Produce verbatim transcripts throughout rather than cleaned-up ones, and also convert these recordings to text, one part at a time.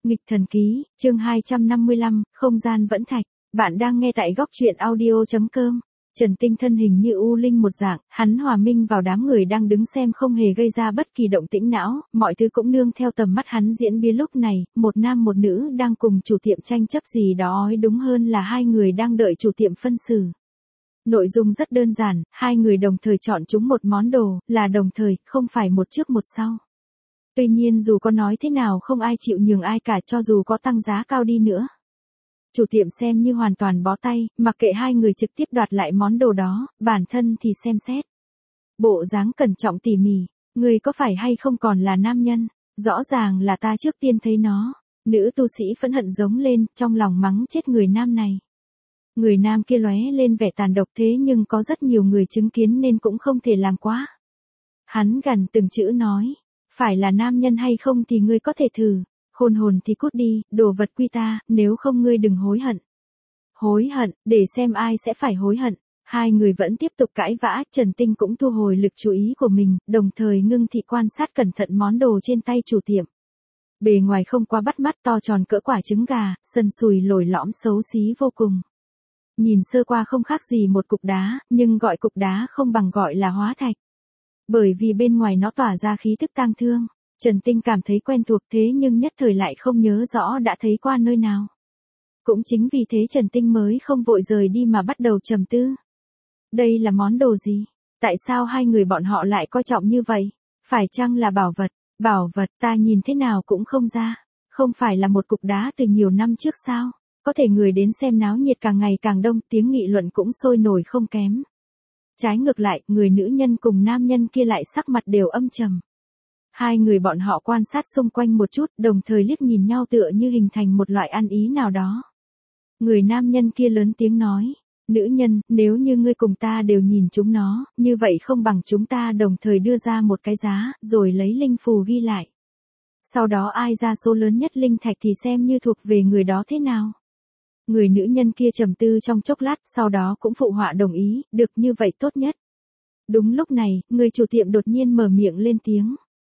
Nghịch thần ký, chương hai trăm năm mươi lăm, không gian vẫn thạch. Bạn đang nghe tại góc truyện audio.com. Trần Tinh thân hình như u linh một dạng, hắn hòa minh vào đám người đang đứng xem không hề gây ra bất kỳ động tĩnh não, mọi thứ cũng nương theo tầm mắt hắn diễn biến lúc này, một nam một nữ đang cùng chủ tiệm tranh chấp gì đó, ói đúng hơn là hai người đang đợi chủ tiệm phân xử. Nội dung rất đơn giản, hai người đồng thời chọn chúng một món đồ, là đồng thời, không phải một trước một sau. Tuy nhiên dù có nói thế nào không ai chịu nhường ai cả, cho dù có tăng giá cao đi nữa. Chủ tiệm xem như hoàn toàn bó tay, mặc kệ hai người trực tiếp đoạt lại món đồ đó, bản thân thì xem xét. Bộ dáng cẩn trọng tỉ mỉ, người có phải hay không còn là nam nhân, rõ ràng là ta trước tiên thấy nó. Nữ tu sĩ phẫn hận giống lên, trong lòng mắng chết người nam này. Người nam kia lóe lên vẻ tàn độc, thế nhưng có rất nhiều người chứng kiến nên cũng không thể làm quá. Hắn gằn từng chữ nói, phải là nam nhân hay không thì ngươi có thể thử, khôn hồn thì cút đi, đồ vật quy ta, nếu không ngươi đừng hối hận. Hối hận, để xem ai sẽ phải hối hận. Hai người vẫn tiếp tục cãi vã, Trần Tinh cũng thu hồi lực chú ý của mình, đồng thời ngưng thị quan sát cẩn thận món đồ trên tay chủ tiệm. Bề ngoài không quá bắt mắt, to tròn cỡ quả trứng gà, sần sùi lồi lõm xấu xí vô cùng. Nhìn sơ qua không khác gì một cục đá, nhưng gọi cục đá không bằng gọi là hóa thạch. Bởi vì bên ngoài nó tỏa ra khí tức tang thương, Trần Tinh cảm thấy quen thuộc thế nhưng nhất thời lại không nhớ rõ đã thấy qua nơi nào. Cũng chính vì thế Trần Tinh mới không vội rời đi mà bắt đầu trầm tư. Đây là món đồ gì? Tại sao hai người bọn họ lại coi trọng như vậy? Phải chăng là bảo vật? Bảo vật ta nhìn thế nào cũng không ra. Không phải là một cục đá từ nhiều năm trước sao? Có thể người đến xem náo nhiệt càng ngày càng đông, tiếng nghị luận cũng sôi nổi không kém. Trái ngược lại, người nữ nhân cùng nam nhân kia lại sắc mặt đều âm trầm. Hai người bọn họ quan sát xung quanh một chút, đồng thời liếc nhìn nhau tựa như hình thành một loại ăn ý nào đó. Người nam nhân kia lớn tiếng nói, nữ nhân, nếu như ngươi cùng ta đều nhìn chúng nó, như vậy không bằng chúng ta đồng thời đưa ra một cái giá, rồi lấy linh phù ghi lại. Sau đó ai ra số lớn nhất linh thạch thì xem như thuộc về người đó thế nào. Người nữ nhân kia trầm tư trong chốc lát, sau đó cũng phụ họa đồng ý, được như vậy tốt nhất. Đúng lúc này, người chủ tiệm đột nhiên mở miệng lên tiếng.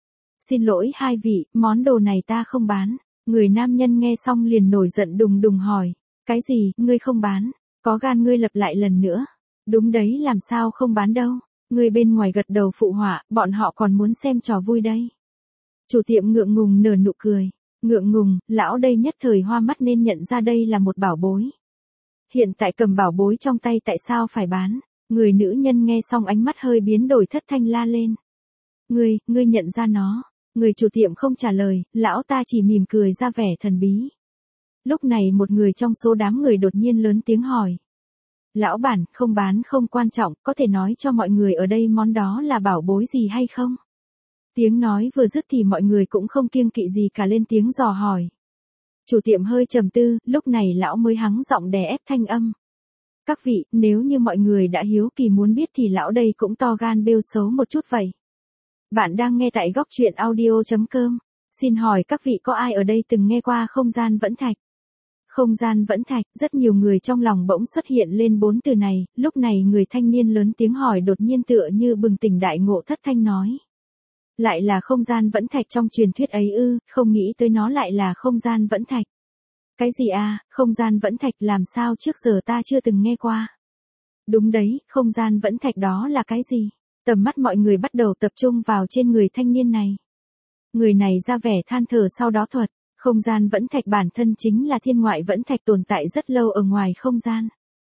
Xin lỗi hai vị, món đồ này ta không bán. Người nam nhân nghe xong liền nổi giận đùng đùng hỏi. Cái gì, ngươi không bán? Có gan ngươi lập lại lần nữa. Đúng đấy, làm sao không bán đâu. Người bên ngoài gật đầu phụ họa, bọn họ còn muốn xem trò vui đây. Chủ tiệm ngượng ngùng nở nụ cười. Ngượng ngùng, lão đây nhất thời hoa mắt nên nhận ra đây là một bảo bối. Hiện tại cầm bảo bối trong tay tại sao phải bán? Người nữ nhân nghe xong ánh mắt hơi biến đổi thất thanh la lên. Ngươi, ngươi nhận ra nó. Người chủ tiệm không trả lời, lão ta chỉ mỉm cười ra vẻ thần bí. Lúc này một người trong số đám người đột nhiên lớn tiếng hỏi. Lão bản, không bán không quan trọng, có thể nói cho mọi người ở đây món đó là bảo bối gì hay không? Tiếng nói vừa dứt thì mọi người cũng không kiêng kỵ gì cả lên tiếng dò hỏi. Chủ tiệm hơi trầm tư, lúc này lão mới hắng giọng đè ép thanh âm. Các vị, nếu như mọi người đã hiếu kỳ muốn biết thì lão đây cũng to gan bêu xấu một chút vậy. Bạn đang nghe tại góc truyện audio.com. Xin hỏi các vị có ai ở đây từng nghe qua không gian vẫn thạch? Không gian vẫn thạch, rất nhiều người trong lòng bỗng xuất hiện lên bốn từ này, lúc này người thanh niên lớn tiếng hỏi đột nhiên tựa như bừng tỉnh đại ngộ thất thanh nói. Lại là không gian vẫn thạch trong truyền thuyết ấy ư, không nghĩ tới nó lại là không gian vẫn thạch. Cái gì à, không gian vẫn thạch làm sao trước giờ ta chưa từng nghe qua. Đúng đấy, không gian vẫn thạch đó là cái gì? Tầm mắt mọi người bắt đầu tập trung vào trên người thanh niên này. Người này ra vẻ than thở sau đó thuật, không gian vẫn thạch bản thân chính là thiên ngoại vẫn thạch tồn tại rất lâu ở ngoài không gian.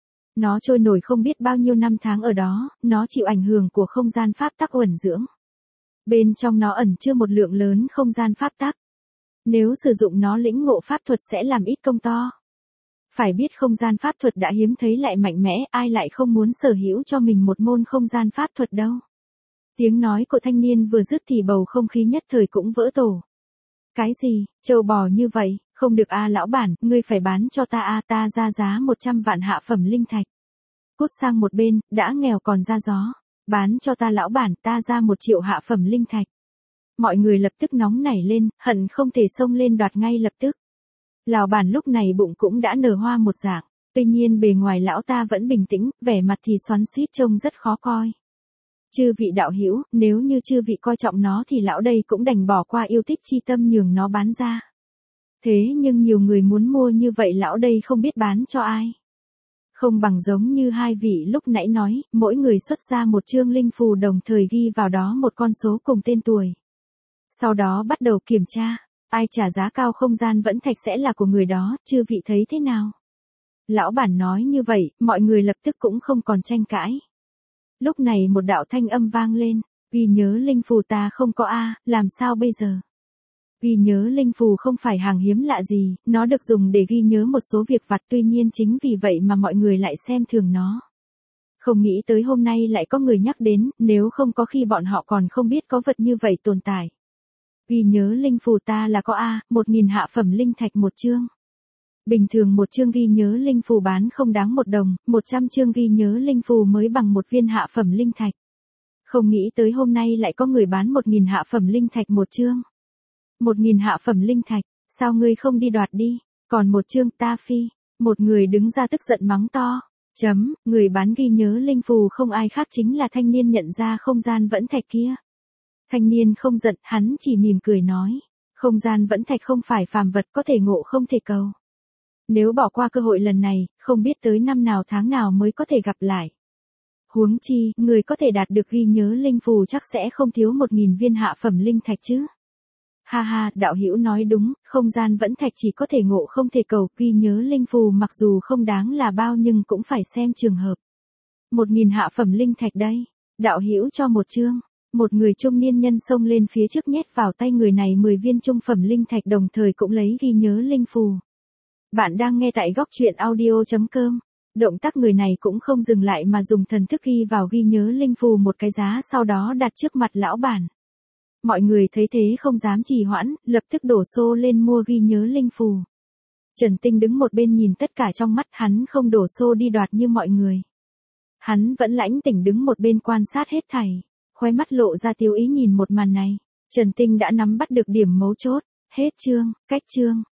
Nó trôi nổi không biết bao nhiêu năm tháng ở đó, nó chịu ảnh hưởng của không gian pháp tắc uẩn dưỡng. Bên trong nó ẩn chứa một lượng lớn không gian pháp tắc. Nếu sử dụng nó lĩnh ngộ pháp thuật sẽ làm ít công to. Phải biết không gian pháp thuật đã hiếm thấy lại mạnh mẽ, ai lại không muốn sở hữu cho mình một môn không gian pháp thuật đâu. Tiếng nói của thanh niên vừa dứt thì bầu không khí nhất thời cũng vỡ tổ. Cái gì, trâu bò như vậy, không được a lão bản, ngươi phải bán cho ta a ta ra giá một trăm vạn hạ phẩm linh thạch. Cút sang một bên, đã nghèo còn ra gió. Bán cho ta lão bản, ta ra một triệu hạ phẩm linh thạch. Mọi người lập tức nóng nảy lên, hận không thể xông lên đoạt ngay lập tức. Lão bản lúc này bụng cũng đã nở hoa một dạng, tuy nhiên bề ngoài lão ta vẫn bình tĩnh, vẻ mặt thì xoắn xuýt trông rất khó coi. Chư vị đạo hữu, nếu như chư vị coi trọng nó thì lão đây cũng đành bỏ qua yêu thích chi tâm nhường nó bán ra. Thế nhưng nhiều người muốn mua như vậy lão đây không biết bán cho ai. Không bằng giống như hai vị lúc nãy nói, mỗi người xuất ra một chương linh phù đồng thời ghi vào đó một con số cùng tên tuổi. Sau đó bắt đầu kiểm tra, ai trả giá cao không gian vẫn thạch sẽ là của người đó, chư vị thấy thế nào? Lão bản nói như vậy, mọi người lập tức cũng không còn tranh cãi. Lúc này một đạo thanh âm vang lên, ghi nhớ linh phù ta không có a, làm sao bây giờ? Ghi nhớ linh phù không phải hàng hiếm lạ gì, nó được dùng để ghi nhớ một số việc vặt, tuy nhiên chính vì vậy mà mọi người lại xem thường nó. Không nghĩ tới hôm nay lại có người nhắc đến, nếu không có khi bọn họ còn không biết có vật như vậy tồn tại. Ghi nhớ linh phù ta là có a, một nghìn hạ phẩm linh thạch một chương. Bình thường một chương ghi nhớ linh phù bán không đáng một đồng, một trăm chương ghi nhớ linh phù mới bằng một viên hạ phẩm linh thạch. Không nghĩ tới hôm nay lại có người bán một nghìn hạ phẩm linh thạch một chương. Một nghìn hạ phẩm linh thạch, sao ngươi không đi đoạt đi, còn một chương ta phi, một người đứng ra tức giận mắng to, chấm, người bán ghi nhớ linh phù không ai khác chính là thanh niên nhận ra không gian vẫn thạch kia. Thanh niên không giận, hắn chỉ mỉm cười nói, không gian vẫn thạch không phải phàm vật có thể ngộ không thể cầu. Nếu bỏ qua cơ hội lần này, không biết tới năm nào tháng nào mới có thể gặp lại. Huống chi, người có thể đạt được ghi nhớ linh phù chắc sẽ không thiếu một nghìn viên hạ phẩm linh thạch chứ. Ha ha, đạo hữu nói đúng, không gian vẫn thạch chỉ có thể ngộ không thể cầu, ghi nhớ linh phù mặc dù không đáng là bao nhưng cũng phải xem trường hợp. Một nghìn hạ phẩm linh thạch đây, đạo hữu cho một chương. Một người trung niên nhân xông lên phía trước nhét vào tay người này mười viên trung phẩm linh thạch đồng thời cũng lấy ghi nhớ linh phù. Bạn đang nghe tại góc truyện audio chấm com. Động tác người này cũng không dừng lại mà dùng thần thức ghi vào ghi nhớ linh phù một cái giá sau đó đặt trước mặt lão bản. Mọi người thấy thế không dám trì hoãn, lập tức đổ xô lên mua ghi nhớ linh phù. Trần Tinh đứng một bên nhìn tất cả trong mắt, hắn không đổ xô đi đoạt như mọi người. Hắn vẫn lãnh tỉnh đứng một bên quan sát hết thảy, khóe mắt lộ ra tiêu ý nhìn một màn này. Trần Tinh đã nắm bắt được điểm mấu chốt, hết chương, cách chương.